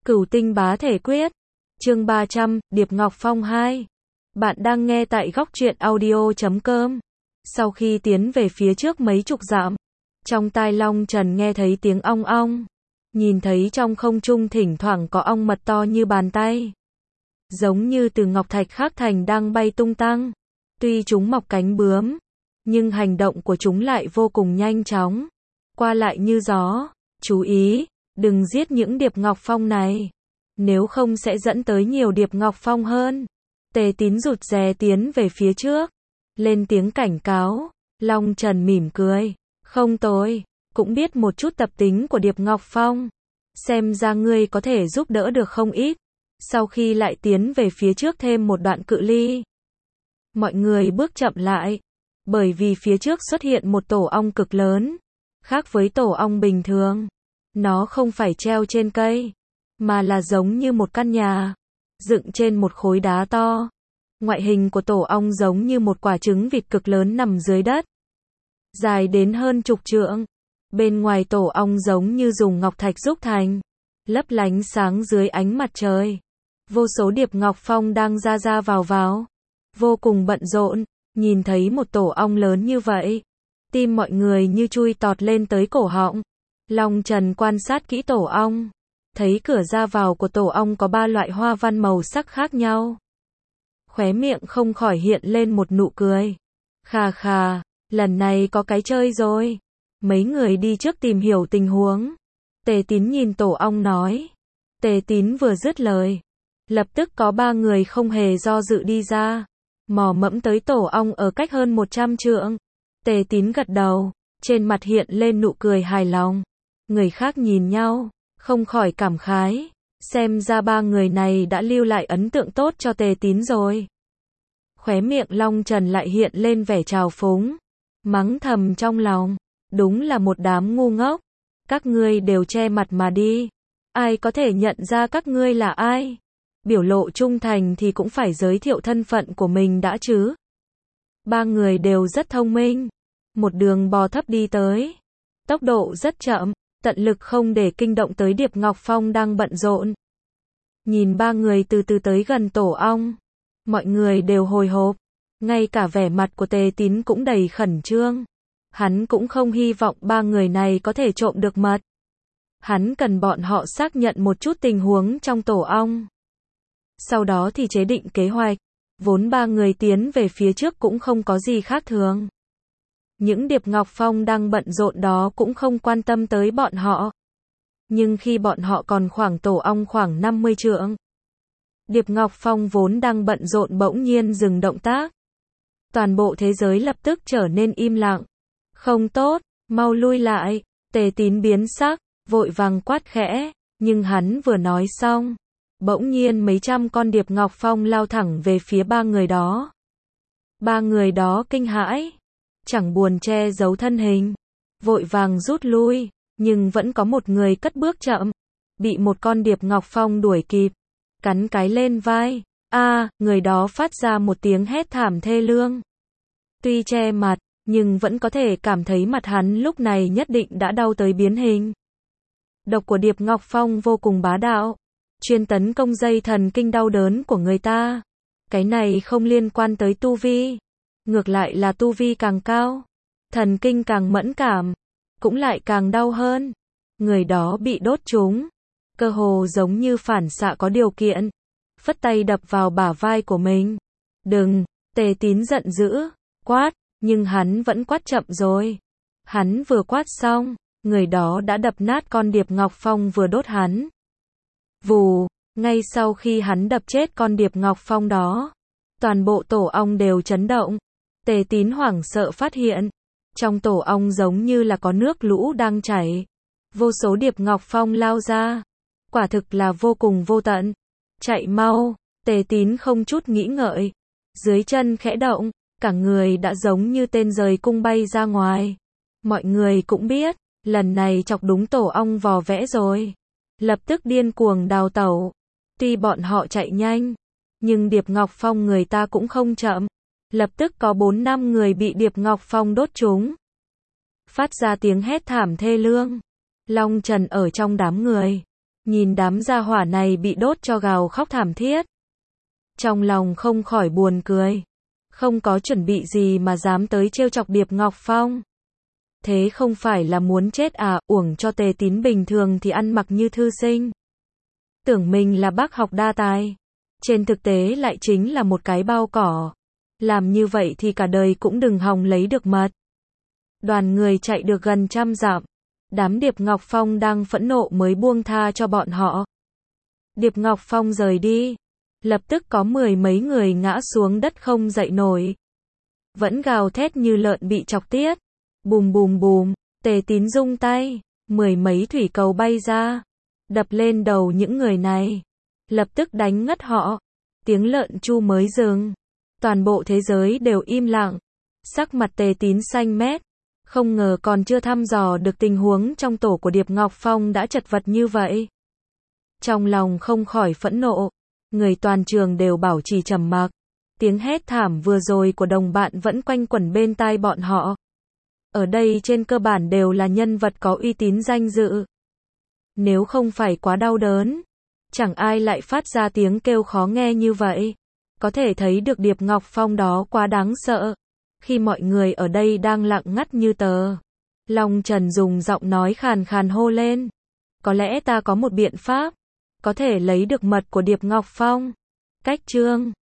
Cửu tinh bá thể quyết. Chương 300, Điệp Ngọc Phong 2. Bạn đang nghe tại góc truyện audio.com. Sau khi tiến về phía trước mấy chục dặm, trong tai Long Trần nghe thấy tiếng ong ong. Nhìn thấy trong không trung thỉnh thoảng có ong mật to như bàn tay, giống như từ ngọc thạch khắc thành đang bay tung tăng. Tuy chúng mọc cánh bướm, nhưng hành động của chúng lại vô cùng nhanh chóng, qua lại như gió. Chú ý, đừng giết những điệp ngọc phong này, nếu không sẽ dẫn tới nhiều điệp ngọc phong hơn. Tề Tín rụt rè tiến về phía trước, lên tiếng cảnh cáo. Long Trần mỉm cười, không tôi cũng biết một chút tập tính của điệp ngọc phong, xem ra ngươi có thể giúp đỡ được không ít. Sau khi lại tiến về phía trước thêm một đoạn cự ly, mọi người bước chậm lại, bởi vì phía trước xuất hiện một tổ ong cực lớn. Khác với tổ ong bình thường, nó không phải treo trên cây, mà là giống như một căn nhà, dựng trên một khối đá to. Ngoại hình của tổ ong giống như một quả trứng vịt cực lớn nằm dưới đất, dài đến hơn chục trượng. Bên ngoài tổ ong giống như dùng ngọc thạch đúc thành, lấp lánh sáng dưới ánh mặt trời. Vô số điệp ngọc phong đang ra vào, vô cùng bận rộn. Nhìn thấy một tổ ong lớn như vậy, tim mọi người như chui tọt lên tới cổ họng. Long Trần quan sát kỹ tổ ong, thấy cửa ra vào của tổ ong có 3 loại hoa văn màu sắc khác nhau. Khóe miệng không khỏi hiện lên một nụ cười. Khà khà, lần này có cái chơi rồi. Mấy người đi trước tìm hiểu tình huống. Tề Tín nhìn tổ ong nói. Tề Tín vừa dứt lời, lập tức có 3 người không hề do dự đi ra, mò mẫm tới tổ ong ở cách hơn 100 trượng. Tề Tín gật đầu, trên mặt hiện lên nụ cười hài lòng. Người khác nhìn nhau, không khỏi cảm khái, xem ra 3 người này đã lưu lại ấn tượng tốt cho Tề Tín rồi. Khóe miệng Long Trần lại hiện lên vẻ trào phúng, mắng thầm trong lòng, đúng là một đám ngu ngốc, các ngươi đều che mặt mà đi, ai có thể nhận ra các ngươi là ai? Biểu lộ trung thành thì cũng phải giới thiệu thân phận của mình đã chứ. 3 người đều rất thông minh, một đường bò thấp đi tới, tốc độ rất chậm, tận lực không để kinh động tới điệp ngọc phong đang bận rộn. Nhìn 3 người từ từ tới gần tổ ong, mọi người đều hồi hộp, ngay cả vẻ mặt của Tề Tín cũng đầy khẩn trương. Hắn cũng không hy vọng 3 người này có thể trộm được mật. Hắn cần bọn họ xác nhận một chút tình huống trong tổ ong, sau đó thì chế định kế hoạch. Vốn 3 người tiến về phía trước cũng không có gì khác thường. Những điệp ngọc phong đang bận rộn đó cũng không quan tâm tới bọn họ. Nhưng khi bọn họ còn khoảng tổ ong khoảng 50 trượng, điệp ngọc phong vốn đang bận rộn bỗng nhiên dừng động tác. Toàn bộ thế giới lập tức trở nên im lặng. Không tốt, mau lui lại. Tề Tín biến sắc, vội vàng quát khẽ. Nhưng hắn vừa nói xong, bỗng nhiên mấy trăm con điệp ngọc phong lao thẳng về phía 3 người đó. 3 người đó kinh hãi, chẳng buồn che giấu thân hình, vội vàng rút lui, nhưng vẫn có một người cất bước chậm, bị một con điệp ngọc phong đuổi kịp, cắn cái lên vai. Người đó phát ra một tiếng hét thảm thê lương. Tuy che mặt, nhưng vẫn có thể cảm thấy mặt hắn lúc này nhất định đã đau tới biến hình. Độc của điệp ngọc phong vô cùng bá đạo, chuyên tấn công dây thần kinh đau đớn của người ta. Cái này không liên quan tới tu vi, ngược lại là tu vi càng cao, thần kinh càng mẫn cảm, cũng lại càng đau hơn. Người đó bị đốt trúng, cơ hồ giống như phản xạ có điều kiện, phất tay đập vào bả vai của mình. Đừng! Tề Tín giận dữ, quát, nhưng hắn vẫn quát chậm rồi. Hắn vừa quát xong, người đó đã đập nát con điệp ngọc phong vừa đốt hắn. Vù! Ngay sau khi hắn đập chết con điệp ngọc phong đó, toàn bộ tổ ong đều chấn động. Tề Tín hoảng sợ phát hiện, trong tổ ong giống như là có nước lũ đang chảy. Vô số điệp ngọc phong lao ra, quả thực là vô cùng vô tận. Chạy mau! Tề Tín không chút nghĩ ngợi, dưới chân khẽ động, cả người đã giống như tên rời cung bay ra ngoài. Mọi người cũng biết, lần này chọc đúng tổ ong vò vẽ rồi, lập tức điên cuồng đào tẩu. Tuy bọn họ chạy nhanh, nhưng điệp ngọc phong người ta cũng không chậm. Lập tức có 4-5 người bị điệp ngọc phong đốt trúng, phát ra tiếng hét thảm thê lương. Long Trần ở trong đám người, Nhìn đám gia hỏa này bị đốt cho gào khóc thảm thiết. Trong lòng không khỏi buồn cười. Không có chuẩn bị gì mà dám tới trêu chọc Điệp Ngọc Phong. Thế không phải là muốn chết à, uổng cho Tề Tín bình thường thì ăn mặc như thư sinh. Tưởng mình là bác học đa tài. Trên thực tế lại chính là một cái bao cỏ. Làm như vậy thì cả đời cũng đừng hòng lấy được mật. Đoàn người chạy được gần 100 dặm. Đám Điệp Ngọc Phong đang phẫn nộ mới buông tha cho bọn họ. Điệp Ngọc Phong rời đi. Lập tức có 10 mấy người ngã xuống đất không dậy nổi. Vẫn gào thét như lợn bị chọc tiết. Bùm bùm bùm, Tề Tín rung tay. 10 mấy thủy cầu bay ra. Đập lên đầu những người này. Lập tức đánh ngất họ. Tiếng lợn chu mới dừng. Toàn bộ thế giới đều im lặng. Sắc mặt Tề Tín xanh mét. Không ngờ còn chưa thăm dò được tình huống trong tổ của Điệp Ngọc Phong đã chật vật như vậy. Trong lòng không khỏi phẫn nộ. Người toàn trường đều bảo trì trầm mặc. Tiếng hét thảm vừa rồi của đồng bạn vẫn quanh quẩn bên tai bọn họ. Ở đây trên cơ bản đều là nhân vật có uy tín danh dự. Nếu không phải quá đau đớn, chẳng ai lại phát ra tiếng kêu khó nghe như vậy. Có thể thấy được Điệp Ngọc Phong đó quá đáng sợ. Khi mọi người ở đây đang lặng ngắt như tờ, Long Trần dùng giọng nói khàn khàn hô lên. Có lẽ ta có một biện pháp, có thể lấy được mật của Điệp Ngọc Phong. Cách chương